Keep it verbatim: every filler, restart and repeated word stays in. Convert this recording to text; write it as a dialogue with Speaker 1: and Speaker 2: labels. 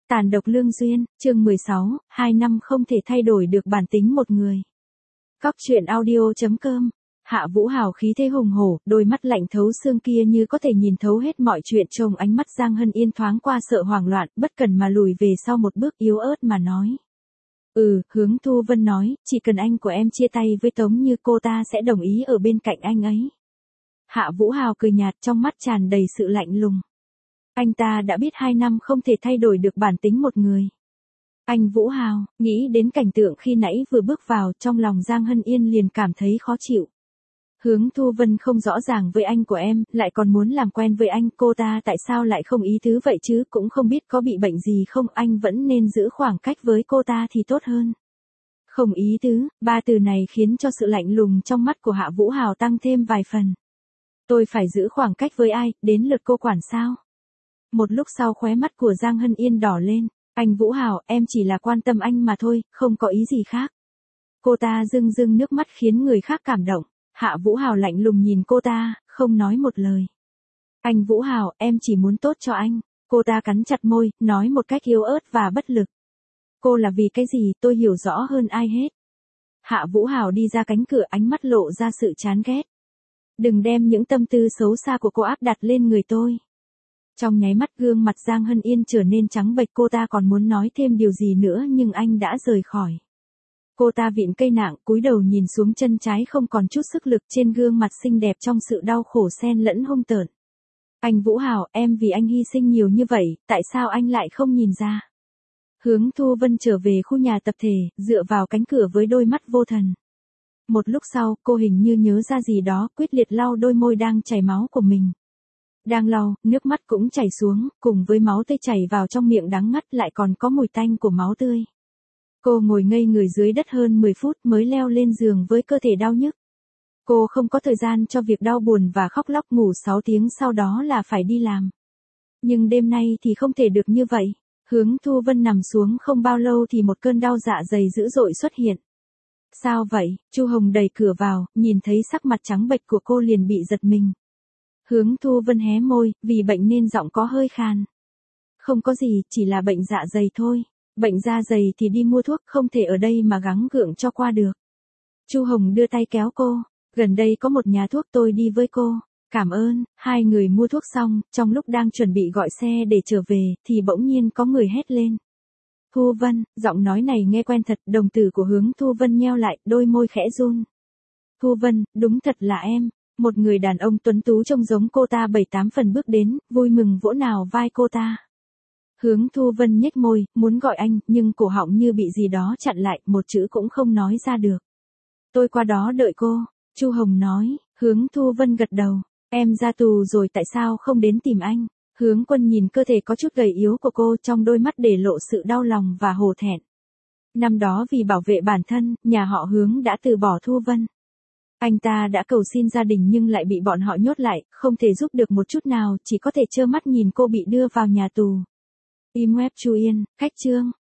Speaker 1: Tàn độc lương duyên, chương mười sáu, hai năm không thể thay đổi được bản tính một người. Cóc truyện audio chấm com. Hạ Vũ Hào khí thế hùng hổ, đôi mắt lạnh thấu xương kia như có thể nhìn thấu hết mọi chuyện, trông ánh mắt Giang Hân Yên thoáng qua sợ hoảng loạn, bất cần mà lùi về sau một bước, yếu ớt mà nói. Ừ, Hướng Thu Vân nói, chỉ cần anh của em chia tay với Tống Như, cô ta sẽ đồng ý ở bên cạnh anh ấy. Hạ Vũ Hào cười nhạt, trong mắt tràn đầy sự lạnh lùng. Anh ta đã biết hai năm không thể thay đổi được bản tính một người. Anh Vũ Hào, nghĩ đến cảnh tượng khi nãy vừa bước vào, trong lòng Giang Hân Yên liền cảm thấy khó chịu. Hướng Thu Vân không rõ ràng với anh của em, lại còn muốn làm quen với anh, cô ta tại sao lại không ý tứ vậy chứ, cũng không biết có bị bệnh gì không, anh vẫn nên giữ khoảng cách với cô ta thì tốt hơn. Không ý tứ, ba từ này khiến cho sự lạnh lùng trong mắt của Hạ Vũ Hào tăng thêm vài phần. Tôi phải giữ khoảng cách với ai, đến lượt cô quản sao? Một lúc sau khóe mắt của Giang Hân Yên đỏ lên, anh Vũ Hào, em chỉ là quan tâm anh mà thôi, không có ý gì khác. Cô ta rưng rưng nước mắt khiến người khác cảm động, Hạ Vũ Hào lạnh lùng nhìn cô ta, không nói một lời. Anh Vũ Hào, em chỉ muốn tốt cho anh. Cô ta cắn chặt môi, nói một cách yếu ớt và bất lực. Cô là vì cái gì, tôi hiểu rõ hơn ai hết. Hạ Vũ Hào đi ra cánh cửa, ánh mắt lộ ra sự chán ghét. Đừng đem những tâm tư xấu xa của cô áp đặt lên người tôi. Trong nháy mắt gương mặt Giang Hân Yên trở nên trắng bệch, cô ta còn muốn nói thêm điều gì nữa nhưng anh đã rời khỏi. Cô ta vịn cây nạng, cúi đầu nhìn xuống chân trái không còn chút sức lực, trên gương mặt xinh đẹp trong sự đau khổ xen lẫn hung tợn. Anh Vũ Hào, em vì anh hy sinh nhiều như vậy, tại sao anh lại không nhìn ra? Hướng Thu Vân trở về khu nhà tập thể, dựa vào cánh cửa với đôi mắt vô thần. Một lúc sau, cô hình như nhớ ra gì đó, quyết liệt lau đôi môi đang chảy máu của mình. Đang lau, nước mắt cũng chảy xuống, cùng với máu tươi chảy vào trong miệng đắng ngắt lại còn có mùi tanh của máu tươi. Cô ngồi ngây người dưới đất hơn mười phút mới leo lên giường với cơ thể đau nhức. Cô không có thời gian cho việc đau buồn và khóc lóc, ngủ sáu tiếng sau đó là phải đi làm. Nhưng đêm nay thì không thể được như vậy. Hướng Thu Vân nằm xuống không bao lâu thì một cơn đau dạ dày dữ dội xuất hiện. Sao vậy? Chu Hồng đẩy cửa vào, nhìn thấy sắc mặt trắng bệch của cô liền bị giật mình. Hướng Thu Vân hé môi, vì bệnh nên giọng có hơi khàn. Không có gì, chỉ là bệnh dạ dày thôi. Bệnh da dày thì đi mua thuốc, không thể ở đây mà gắng gượng cho qua được. Chu Hồng đưa tay kéo cô, gần đây có một nhà thuốc, tôi đi với cô. Cảm ơn. Hai người mua thuốc xong, trong lúc đang chuẩn bị gọi xe để trở về, thì bỗng nhiên có người hét lên. Thu Vân, giọng nói này nghe quen thật, đồng tử của Hướng Thu Vân nheo lại, đôi môi khẽ run. Thu Vân, đúng thật là em. Một người đàn ông tuấn tú trông giống cô ta bảy tám phần bước đến, vui mừng vỗ nào vai cô ta. Hướng Thu Vân nhếch môi, muốn gọi anh, nhưng cổ họng như bị gì đó chặn lại, một chữ cũng không nói ra được. Tôi qua đó đợi cô, Chu Hồng nói. Hướng Thu Vân gật đầu. Em ra tù rồi tại sao không đến tìm anh? Hướng Quân nhìn cơ thể có chút gầy yếu của cô, trong đôi mắt để lộ sự đau lòng và hổ thẹn. Năm đó vì bảo vệ bản thân, nhà họ Hướng đã từ bỏ Thu Vân. Anh ta đã cầu xin gia đình nhưng lại bị bọn họ nhốt lại, không thể giúp được một chút nào, chỉ có thể trơ mắt nhìn cô bị đưa vào nhà tù. Im web Chu Yên, khách chương.